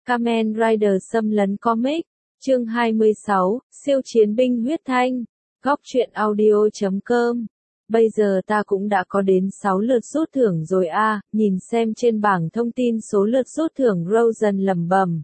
Kamen Rider xâm lấn comic. Chương 26, siêu chiến binh huyết thanh. Góc truyện audio.com. Bây giờ ta cũng đã có đến 6 lượt rút thưởng rồi a, nhìn xem trên bảng thông tin số lượt rút thưởng Rosen lẩm bẩm.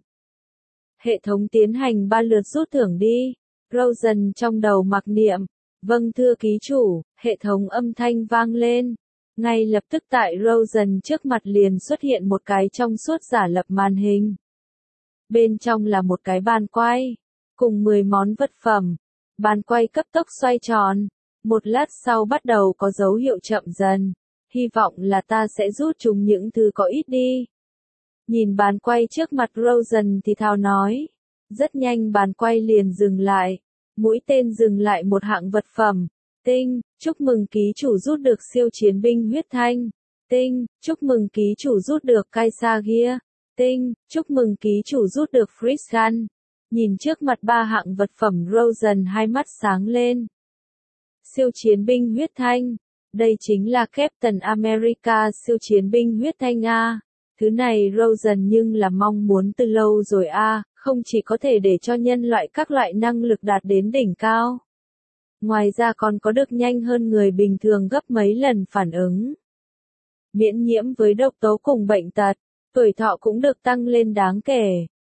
Hệ thống tiến hành 3 lượt rút thưởng đi. Rosen trong đầu mặc niệm. Vâng thưa ký chủ, hệ thống âm thanh vang lên. Ngay lập tức tại Rosen trước mặt liền xuất hiện một cái trong suốt giả lập màn hình. Bên trong là một cái bàn quay, cùng 10 món vật phẩm. Bàn quay cấp tốc xoay tròn. Một lát sau bắt đầu có dấu hiệu chậm dần. Hy vọng là ta sẽ rút chúng những thứ có ít đi. Nhìn bàn quay trước mặt Rosen thì thào nói. Rất nhanh bàn quay liền dừng lại. Mũi tên dừng lại một hạng vật phẩm. Tinh, chúc mừng ký chủ rút được siêu chiến binh huyết thanh. Tinh, chúc mừng ký chủ rút được Kaisagir. Tinh, chúc mừng ký chủ rút được Freeze Gun. Nhìn trước mặt 3 hạng vật phẩm Rosen hai mắt sáng lên. Siêu chiến binh huyết thanh. Đây chính là Captain America siêu chiến binh huyết thanh a. Thứ này Rosen nhưng là mong muốn từ lâu rồi a, không chỉ có thể để cho nhân loại các loại năng lực đạt đến đỉnh cao. Ngoài ra còn có được nhanh hơn người bình thường gấp mấy lần phản ứng. Miễn nhiễm với độc tố cùng bệnh tật. Tuổi thọ cũng được tăng lên đáng kể.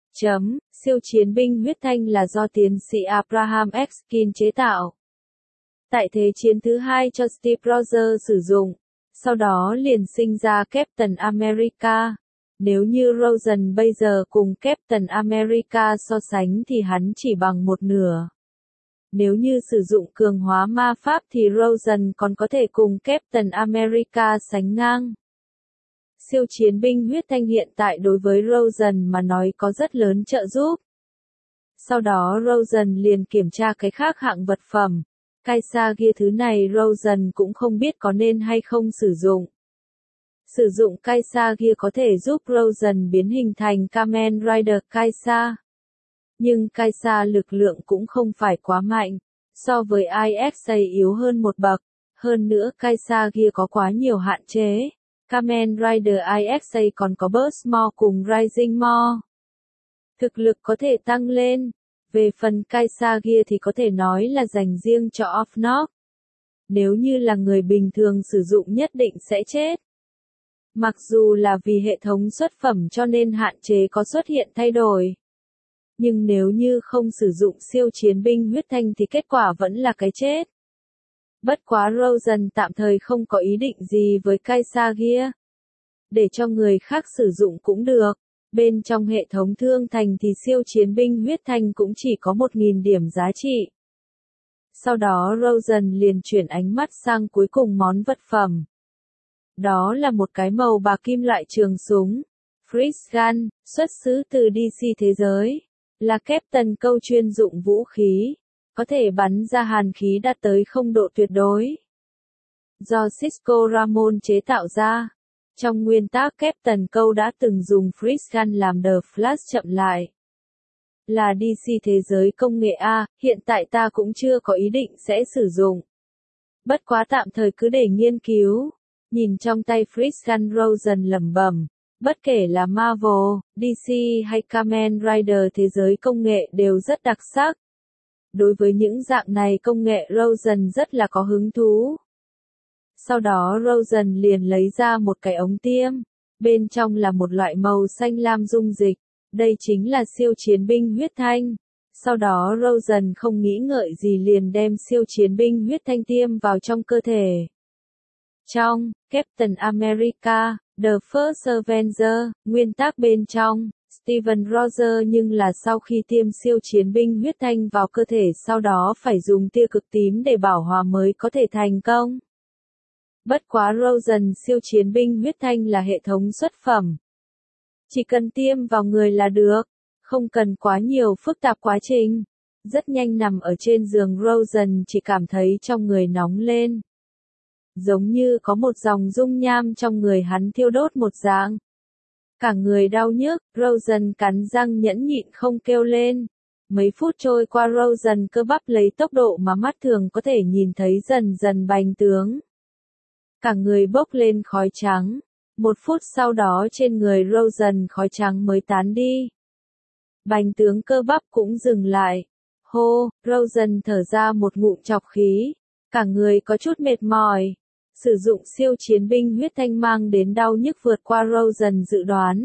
Siêu chiến binh huyết thanh là do tiến sĩ Abraham Erskine chế tạo. Tại Thế chiến thứ 2 cho Steve Rogers sử dụng. Sau đó liền sinh ra Captain America. Nếu như Rosen bây giờ cùng Captain America so sánh thì hắn chỉ bằng một nửa. Nếu như sử dụng cường hóa ma pháp thì Rosen còn có thể cùng Captain America sánh ngang. Siêu chiến binh huyết thanh hiện tại đối với Rosen mà nói có rất lớn trợ giúp. Sau đó Rosen liền kiểm tra cái khác hạng vật phẩm. Kaisagir thứ này Rosen cũng không biết có nên hay không sử dụng. Sử dụng Kaisagir có thể giúp Rosen biến hình thành Kamen Rider Kaisa. Nhưng Kaisa lực lượng cũng không phải quá mạnh. So với ISA yếu hơn một bậc. Hơn nữa Kaisagir có quá nhiều hạn chế. Kamen Rider ISA còn có Burst Mode cùng Rising Mode. Thực lực có thể tăng lên. Về phần Kaisagir thì có thể nói là dành riêng cho Off-Nock. Nếu như là người bình thường sử dụng nhất định sẽ chết. Mặc dù là vì hệ thống xuất phẩm cho nên hạn chế có xuất hiện thay đổi. Nhưng nếu như không sử dụng siêu chiến binh huyết thanh thì kết quả vẫn là cái chết. Bất quá Rosen tạm thời không có ý định gì với Kaisagir. Để cho người khác sử dụng cũng được. Bên trong hệ thống thương thành thì siêu chiến binh huyết thanh cũng chỉ có 1.000 điểm giá trị. Sau đó Rosen liền chuyển ánh mắt sang cuối cùng món vật phẩm. Đó là một cái màu bạc kim loại trường súng. Freeze Gun, xuất xứ từ DC thế giới. Là Captain câu chuyên dụng vũ khí. Có thể bắn ra hàn khí đạt tới 0 độ tuyệt đối. Do Cisco Ramon chế tạo ra. Trong nguyên tác Captain câu đã từng dùng Freeze Gun làm The Flash chậm lại. Là DC thế giới công nghệ A, hiện tại ta cũng chưa có ý định sẽ sử dụng. Bất quá tạm thời cứ để nghiên cứu. Nhìn trong tay Freeze Gun Rosen lẩm bẩm. Bất kể là Marvel, DC hay Kamen Rider thế giới công nghệ đều rất đặc sắc. Đối với những dạng này công nghệ Rosen rất là có hứng thú. Sau đó Rosen liền lấy ra một cái ống tiêm. Bên trong là một loại màu xanh lam dung dịch. Đây chính là siêu chiến binh huyết thanh. Sau đó Rosen không nghĩ ngợi gì liền đem siêu chiến binh huyết thanh tiêm vào trong cơ thể. Trong Captain America, The First Avenger, nguyên tác bên trong, Steven Rogers nhưng là sau khi tiêm siêu chiến binh huyết thanh vào cơ thể sau đó phải dùng tia cực tím để bảo hòa mới có thể thành công. Bất quá Rosen siêu chiến binh huyết thanh là hệ thống xuất phẩm. Chỉ cần tiêm vào người là được, không cần quá nhiều phức tạp quá trình. Rất nhanh nằm ở trên giường Rosen chỉ cảm thấy trong người nóng lên. Giống như có một dòng dung nham trong người hắn thiêu đốt một dạng. Cả người đau nhức, Rosen cắn răng nhẫn nhịn không kêu lên. Mấy phút trôi qua Rosen cơ bắp lấy tốc độ mà mắt thường có thể nhìn thấy dần dần bành tướng. Cả người bốc lên khói trắng. 1 phút sau đó trên người Rosen khói trắng mới tán đi. Bành tướng cơ bắp cũng dừng lại. Hô, Rosen thở ra một ngụm trọc khí. Cả người có chút mệt mỏi. Sử dụng siêu chiến binh huyết thanh mang đến đau nhức vượt qua Rosen dự đoán.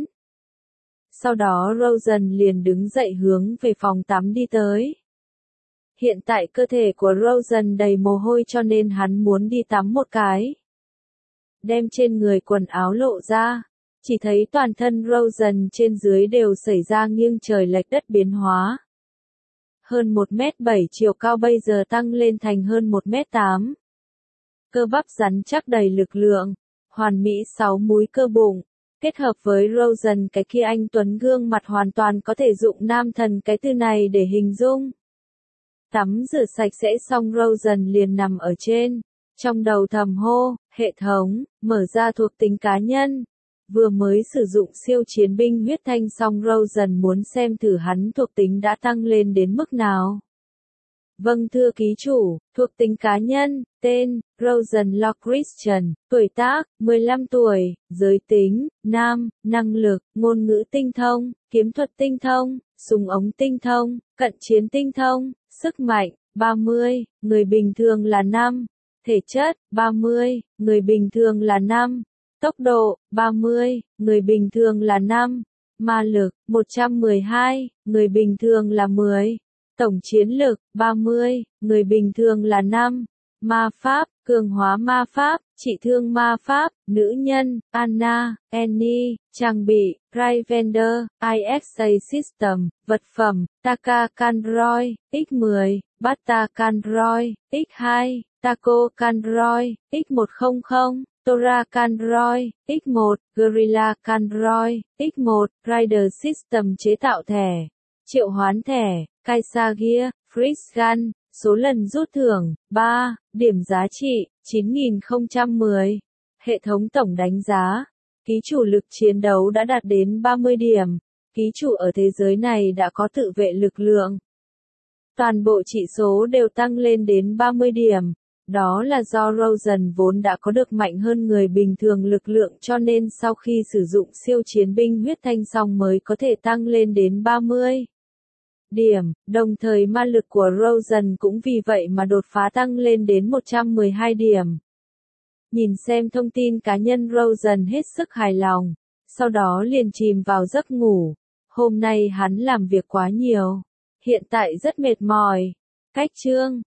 Sau đó Rosen liền đứng dậy hướng về phòng tắm đi tới. Hiện tại cơ thể của Rosen đầy mồ hôi cho nên hắn muốn đi tắm một cái. Đem trên người quần áo lộ ra. Chỉ thấy toàn thân Rosen trên dưới đều xảy ra nghiêng trời lệch đất biến hóa. Hơn 1m7 chiều cao bây giờ tăng lên thành hơn 1m8. Cơ bắp rắn chắc đầy lực lượng, hoàn mỹ 6 múi cơ bụng, kết hợp với Rosen cái kia anh tuấn gương mặt hoàn toàn có thể dụng nam thần cái từ này để hình dung. Tắm rửa sạch sẽ xong Rosen liền nằm ở trên, trong đầu thầm hô, hệ thống, mở ra thuộc tính cá nhân. Vừa mới sử dụng siêu chiến binh huyết thanh xong Rosen muốn xem thử hắn thuộc tính đã tăng lên đến mức nào. Vâng thưa ký chủ, thuộc tính cá nhân, tên, Rosen Law Christian, tuổi tác, 15 tuổi, giới tính, nam, năng lực, ngôn ngữ tinh thông, kiếm thuật tinh thông, súng ống tinh thông, cận chiến tinh thông, sức mạnh, 30, người bình thường là 5, thể chất, 30, người bình thường là 5, tốc độ, 30, người bình thường là 5, ma lực, 112, người bình thường là 10. Tổng chiến lực, 30, người bình thường là 5. Ma pháp, cường hóa ma pháp, trị thương ma pháp, nữ nhân, Anna, Annie, trang bị, Rivender, IXA System, vật phẩm, Taka Kandroid, X10, Bata Kandroid, X2, Taco Kandroid, X100, Tora Kandroid, X1, Gorilla Kandroid, X1, Rider System chế tạo thẻ, triệu hoán thẻ, Kaisa Gear, Freeze Gun, số lần rút thưởng, 3, điểm giá trị, 9010. Hệ thống tổng đánh giá, ký chủ lực chiến đấu đã đạt đến 30 điểm, ký chủ ở thế giới này đã có tự vệ lực lượng. Toàn bộ chỉ số đều tăng lên đến 30 điểm, đó là do Rosen vốn đã có được mạnh hơn người bình thường lực lượng cho nên sau khi sử dụng siêu chiến binh huyết thanh xong mới có thể tăng lên đến 30 điểm, đồng thời ma lực của Rosen cũng vì vậy mà đột phá tăng lên đến 112 điểm. Nhìn xem thông tin cá nhân Rosen hết sức hài lòng, sau đó liền chìm vào giấc ngủ. Hôm nay hắn làm việc quá nhiều, hiện tại rất mệt mỏi. Cách chương